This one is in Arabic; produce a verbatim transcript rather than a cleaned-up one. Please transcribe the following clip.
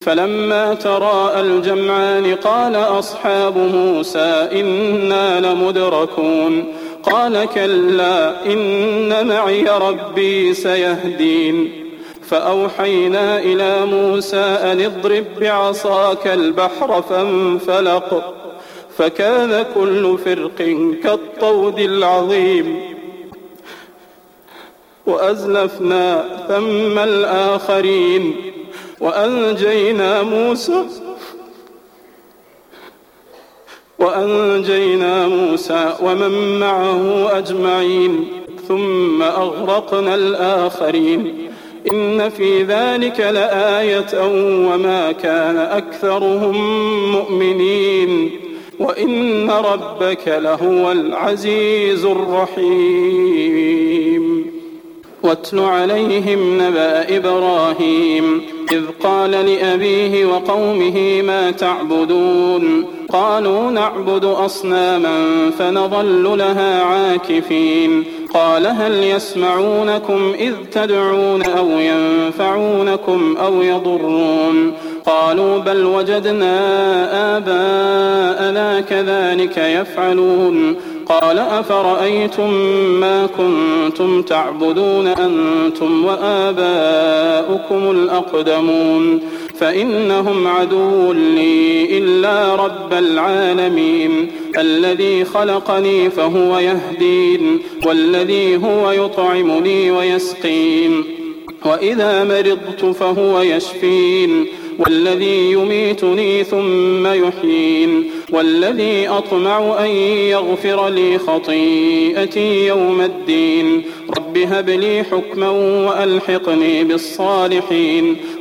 فلما تراءى الجمعان قال أصحاب موسى إنا لمدركون قال كلا إن معي ربي سيهدين فأوحينا إلى موسى أن اضرب بعصاك البحر فانفلق فكان كل فرق كالطود العظيم وأزلفنا ثم الآخرين وأنجينا موسى وأنجينا موسى ومن معه أجمعين ثم أغرقنا الآخرين إن في ذلك لآية وما كان أكثرهم مؤمنين وإن ربك لهو العزيز الرحيم واتل عليهم نبأ إبراهيم إذ قال لأبيه وقومه ما تعبدون قالوا نعبد أصناما فنظل لها عاكفين قال هل يسمعونكم إذ تدعون أو ينفعونكم أو يضرون قالوا بل وجدنا آباءنا كذلك يفعلون قال أفرأيتم ما كنتم تعبدون أنتم وآباؤكم الأقدمون فإنهم عدو لي إلا رب العالمين الذي خلقني فهو يهدين والذي هو يطعمني ويسقين وإذا مرضت فهو يشفين والذي يميتني ثم يحيين والذي أطمع أن يغفر لي خطيئتي يوم الدين رب هب لي حكما وألحقني بالصالحين